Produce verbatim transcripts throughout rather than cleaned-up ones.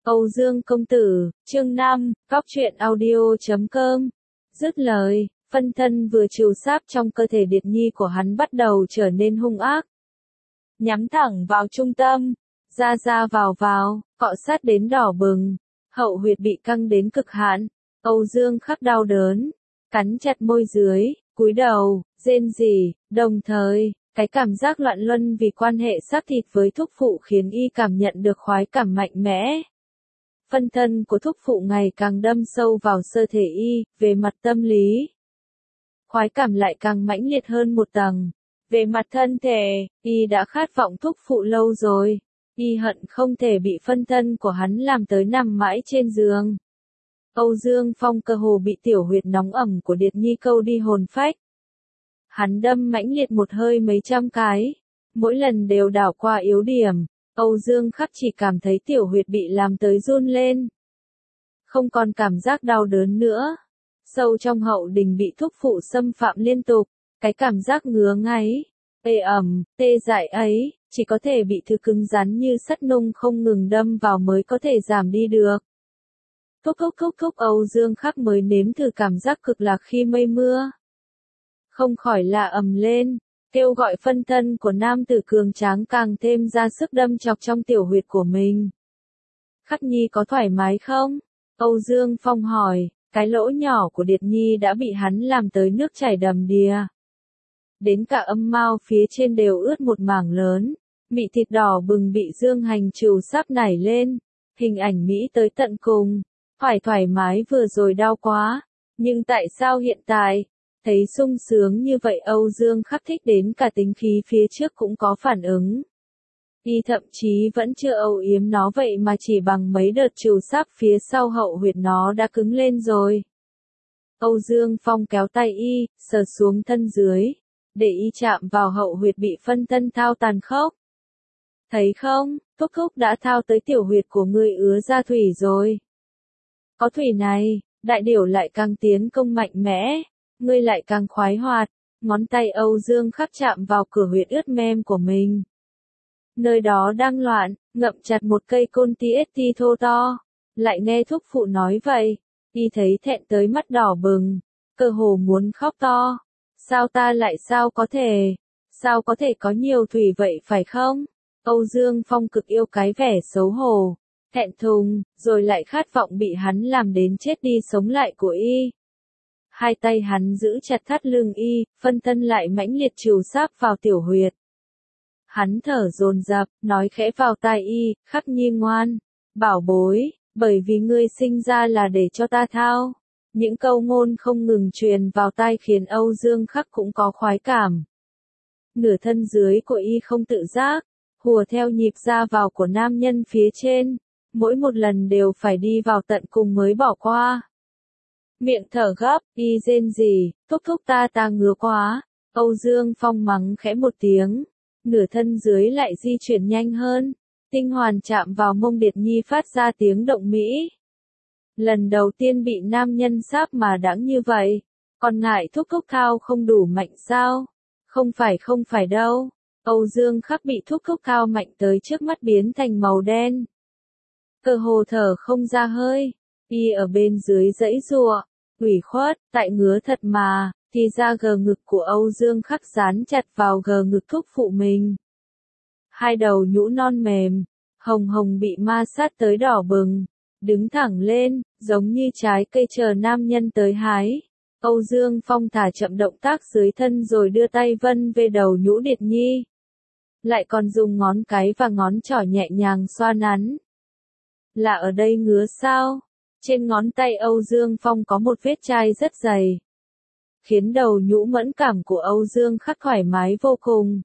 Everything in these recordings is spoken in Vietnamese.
Âu Dương công tử, chương năm, góc truyện audio chấm com. Dứt lời, phân thân vừa trừ sáp trong cơ thể Điệt Nhi của hắn bắt đầu trở nên hung ác. Nhắm thẳng vào trung tâm, ra ra vào vào, cọ sát đến đỏ bừng, hậu huyệt bị căng đến cực hạn. Âu Dương khắc đau đớn, cắn chặt môi dưới, cúi đầu, rên rỉ, đồng thời, cái cảm giác loạn luân vì quan hệ xác thịt với thúc phụ khiến y cảm nhận được khoái cảm mạnh mẽ. Phân thân của thúc phụ ngày càng đâm sâu vào sơ thể y, về mặt tâm lý. Khoái cảm lại càng mãnh liệt hơn một tầng. Về mặt thân thể, y đã khát vọng thúc phụ lâu rồi. Y hận không thể bị phân thân của hắn làm tới nằm mãi trên giường. Âu Dương Phong cơ hồ bị tiểu huyệt nóng ẩm của Điệt Nhi câu đi hồn phách. Hắn đâm mãnh liệt một hơi mấy trăm cái, mỗi lần đều đảo qua yếu điểm. Âu Dương khắc chỉ cảm thấy tiểu huyệt bị làm tới run lên. Không còn cảm giác đau đớn nữa. Sâu trong hậu đình bị thúc phụ xâm phạm liên tục, cái cảm giác ngứa ngáy, ê ẩm, tê dại ấy, chỉ có thể bị thứ cứng rắn như sắt nung không ngừng đâm vào mới có thể giảm đi được. Thúc thúc thúc thúc Âu Dương khắc mới nếm thử cảm giác cực lạc khi mây mưa. Không khỏi là ầm lên. Kêu gọi phân thân của nam tử cường tráng càng thêm ra sức đâm chọc trong tiểu huyệt của mình. Khắc Nhi có thoải mái không? Âu Dương Phong hỏi, cái lỗ nhỏ của Điệt Nhi đã bị hắn làm tới nước chảy đầm đìa. Đến cả âm mao phía trên đều ướt một mảng lớn, mị thịt đỏ bừng bị Dương Hành trừ sắp nảy lên, hình ảnh Mỹ tới tận cùng, phải thoải mái vừa rồi đau quá, nhưng tại sao hiện tại? Thấy sung sướng như vậy Âu Dương khắc thích đến cả tính khí phía trước cũng có phản ứng. Y thậm chí vẫn chưa âu yếm nó vậy mà chỉ bằng mấy đợt trừ sáp phía sau hậu huyệt nó đã cứng lên rồi. Âu Dương Phong kéo tay y, sờ xuống thân dưới, để y chạm vào hậu huyệt bị phân thân thao tàn khốc. Thấy không, thúc thúc đã thao tới tiểu huyệt của ngươi ứa ra thủy rồi. Có thủy này, đại điểu lại càng tiến công mạnh mẽ. Ngươi lại càng khoái hoạt, ngón tay Âu Dương khắc chạm vào cửa huyệt ướt mem của mình. Nơi đó đang loạn, ngậm chặt một cây côn ti ét ti thô to, lại nghe thúc phụ nói vậy, y thấy thẹn tới mắt đỏ bừng, cơ hồ muốn khóc to. Sao ta lại sao có thể, sao có thể có nhiều thủy vậy phải không? Âu Dương Phong cực yêu cái vẻ xấu hổ, thẹn thùng, rồi lại khát vọng bị hắn làm đến chết đi sống lại của y. Hai tay hắn giữ chặt thắt lưng y, phân thân lại mãnh liệt trừ sáp vào tiểu huyệt. Hắn thở dồn dập, nói khẽ vào tai y, Khắc Nhi ngoan, bảo bối, bởi vì ngươi sinh ra là để cho ta thao. Những câu ngôn không ngừng truyền vào tai khiến Âu Dương Khắc cũng có khoái cảm. Nửa thân dưới của y không tự giác, hùa theo nhịp ra vào của nam nhân phía trên, mỗi một lần đều phải đi vào tận cùng mới bỏ qua. Miệng thở gấp, y rên rỉ, thúc thúc ta ta ngứa quá. Âu Dương Phong mắng khẽ một tiếng, nửa thân dưới lại di chuyển nhanh hơn, tinh hoàn chạm vào mông Điệt Nhi phát ra tiếng động mỹ. Lần đầu tiên bị nam nhân sáp mà đãng như vậy, còn ngại thúc thúc thao không đủ mạnh sao? Không phải không phải đâu. Âu Dương khắc bị thúc thúc thao mạnh tới trước mắt biến thành màu đen. Cơ hồ thở không ra hơi. Y ở bên dưới dãy giụa, ủy khuất, tại ngứa thật mà, thì ra gờ ngực của Âu Dương khắc dán chặt vào gờ ngực thúc phụ mình. Hai đầu nhũ non mềm, hồng hồng bị ma sát tới đỏ bừng, đứng thẳng lên, giống như trái cây chờ nam nhân tới hái. Âu Dương Phong thả chậm động tác dưới thân rồi đưa tay vân về đầu nhũ Điệt Nhi. Lại còn dùng ngón cái và ngón trỏ nhẹ nhàng xoa nắn. Là ở đây ngứa sao? Trên ngón tay Âu Dương Phong có một vết chai rất dày, khiến đầu nhũ mẫn cảm của Âu Dương khắc thoải mái vô cùng.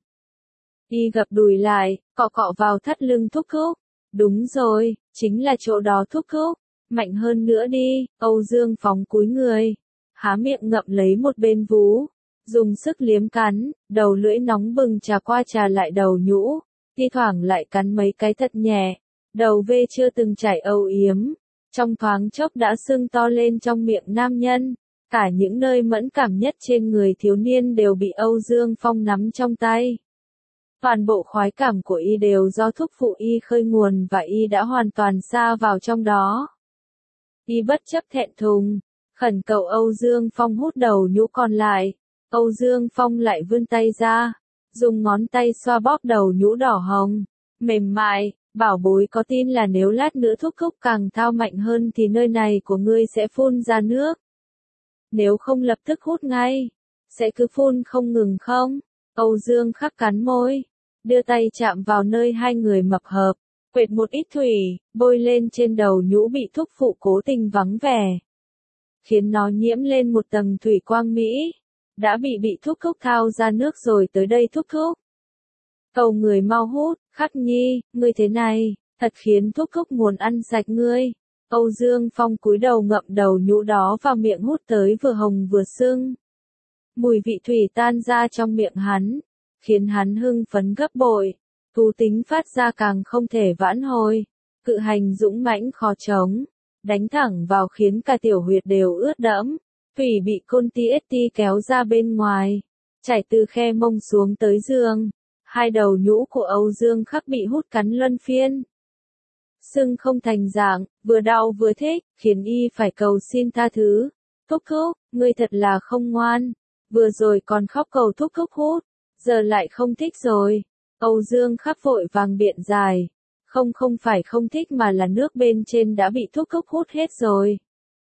Y gập đùi lại, cọ cọ vào thắt lưng thúc thúc. Đúng rồi, chính là chỗ đó thúc thúc. Mạnh hơn nữa đi. Âu Dương Phong cúi người, há miệng ngậm lấy một bên vú, dùng sức liếm cắn, đầu lưỡi nóng bừng trà qua trà lại đầu nhũ, thi thoảng lại cắn mấy cái thật nhẹ. Đầu vê chưa từng chảy âu yếm, trong thoáng chốc đã sưng to lên trong miệng nam nhân. Cả những nơi mẫn cảm nhất trên người thiếu niên đều bị Âu Dương Phong nắm trong tay. Toàn bộ khoái cảm của y đều do thúc phụ y khơi nguồn và y đã hoàn toàn sa vào trong đó. Y bất chấp thẹn thùng, khẩn cầu Âu Dương Phong hút đầu nhũ còn lại. Âu Dương Phong lại vươn tay ra, dùng ngón tay xoa bóp đầu nhũ đỏ hồng, mềm mại, bảo bối có tin là nếu lát nữa thúc thúc càng thao mạnh hơn thì nơi này của ngươi sẽ phun ra nước. Nếu không lập tức hút ngay, sẽ cứ phun không ngừng không? Âu Dương khắc cắn môi, đưa tay chạm vào nơi hai người mập hợp, quệt một ít thủy, bôi lên trên đầu nhũ bị thúc phụ cố tình vắng vẻ, khiến nó nhiễm lên một tầng thủy quang mỹ. Đã bị bị thúc thúc thao ra nước rồi, tới đây thúc thúc. Cầu người mau hút, Khắc Nhi, ngươi thế này, thật khiến thúc thúc muốn ăn sạch ngươi. Âu Dương Phong cúi đầu ngậm đầu nhũ đó vào miệng hút tới vừa hồng vừa sưng. Mùi vị thủy tan ra trong miệng hắn, khiến hắn hưng phấn gấp bội, thú tính phát ra càng không thể vãn hồi, cự hành dũng mãnh khó chống, đánh thẳng vào khiến cả tiểu huyệt đều ướt đẫm. Thủy bị Côn Ti ét Ti kéo ra bên ngoài, chảy từ khe mông xuống tới giường. Hai đầu nhũ của Âu Dương Khắc bị hút cắn luân phiên. Sưng không thành dạng, vừa đau vừa thích, khiến y phải cầu xin tha thứ. Thúc thúc, ngươi thật là không ngoan. Vừa rồi còn khóc cầu thúc thúc hút, giờ lại không thích rồi. Âu Dương Khắc vội vàng biện giải. Không không phải không thích mà là nước bên trên đã bị thúc thúc hút hết rồi.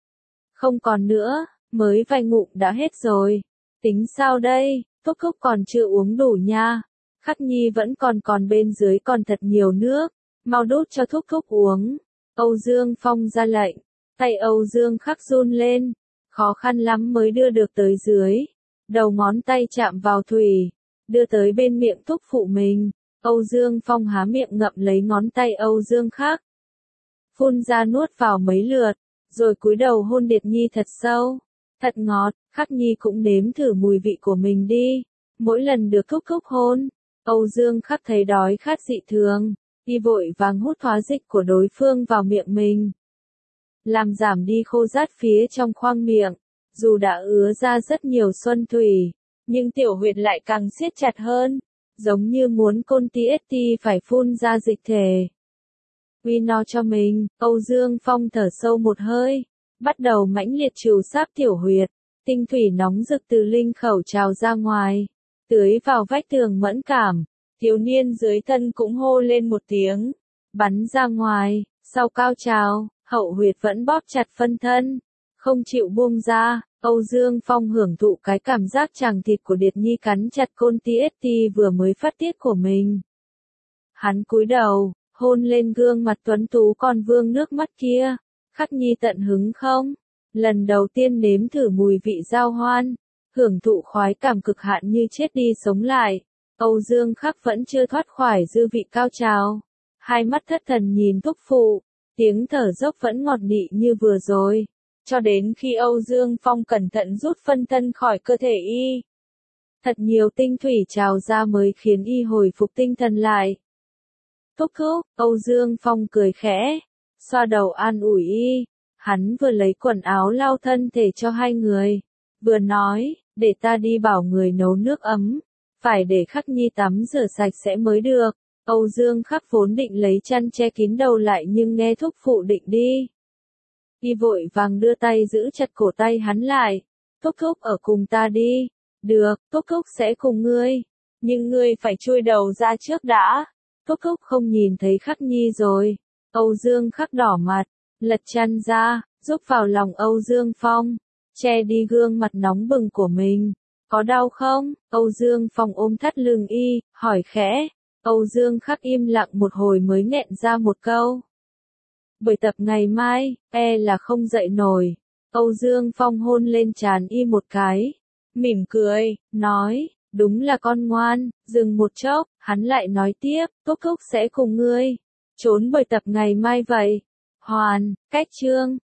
Không còn nữa. Mới vài ngụm đã hết rồi. Tính sao đây, thúc thúc còn chưa uống đủ nha. Khắc Nhi vẫn còn còn bên dưới còn thật nhiều nước. Mau đút cho thúc thúc uống. Âu Dương Phong ra lệnh. Tay Âu Dương Khắc run lên. Khó khăn lắm mới đưa được tới dưới. Đầu ngón tay chạm vào thủy. Đưa tới bên miệng thúc phụ mình. Âu Dương Phong há miệng ngậm lấy ngón tay Âu Dương Khắc. Phun ra nuốt vào mấy lượt. Rồi cúi đầu hôn Điệt Nhi thật sâu. Thật ngọt, Khắc Nhi cũng nếm thử mùi vị của mình đi. Mỗi lần được thúc thúc hôn, Âu Dương Khắc thấy đói khát dị thường, y vội vàng hút hóa dịch của đối phương vào miệng mình. Làm giảm đi khô rát phía trong khoang miệng, dù đã ứa ra rất nhiều xuân thủy, nhưng tiểu huyệt lại càng siết chặt hơn, giống như muốn Côn Ti ét Ti phải phun ra dịch thể. Uy no cho mình, Âu Dương Phong thở sâu một hơi. Bắt đầu mãnh liệt trù sáp tiểu huyệt, tinh thủy nóng rực từ linh khẩu trào ra ngoài, tưới vào vách tường mẫn cảm, thiếu niên dưới thân cũng hô lên một tiếng, bắn ra ngoài, sau cao trào, hậu huyệt vẫn bóp chặt phân thân, không chịu buông ra. Âu Dương Phong hưởng thụ cái cảm giác chàng thịt của Điệt Nhi cắn chặt Côn Ti ét Ti vừa mới phát tiết của mình. Hắn cúi đầu, hôn lên gương mặt tuấn tú còn vương nước mắt kia. Khắc Nhi tận hứng không? Lần đầu tiên nếm thử mùi vị giao hoan, hưởng thụ khoái cảm cực hạn như chết đi sống lại. Âu Dương Khắc vẫn chưa thoát khỏi dư vị cao trào. Hai mắt thất thần nhìn thúc phụ, tiếng thở dốc vẫn ngọt nị như vừa rồi. Cho đến khi Âu Dương Phong cẩn thận rút phân thân khỏi cơ thể y. Thật nhiều tinh thủy trào ra mới khiến y hồi phục tinh thần lại. Thúc thúc, Âu Dương Phong cười khẽ. Xoa đầu an ủi y, hắn vừa lấy quần áo lau thân thể cho hai người, vừa nói, để ta đi bảo người nấu nước ấm, phải để Khắc Nhi tắm rửa sạch sẽ mới được. Âu Dương Khắc vốn định lấy chăn che kín đầu lại nhưng nghe thúc phụ định đi. Y vội vàng đưa tay giữ chặt cổ tay hắn lại, thúc thúc ở cùng ta đi, được, thúc thúc sẽ cùng ngươi, nhưng ngươi phải chui đầu ra trước đã, thúc thúc không nhìn thấy Khắc Nhi rồi. Âu Dương Khắc đỏ mặt, lật chăn ra, giúp vào lòng Âu Dương Phong, che đi gương mặt nóng bừng của mình. Có đau không? Âu Dương Phong ôm thắt lưng y, hỏi khẽ. Âu Dương Khắc im lặng một hồi mới nghẹn ra một câu. Buổi tập ngày mai, e là không dậy nổi. Âu Dương Phong hôn lên trán y một cái, mỉm cười, nói, đúng là con ngoan. Dừng một chốc, hắn lại nói tiếp, thúc thúc sẽ cùng ngươi trốn buổi tập ngày mai vậy. Hoàn, cách chương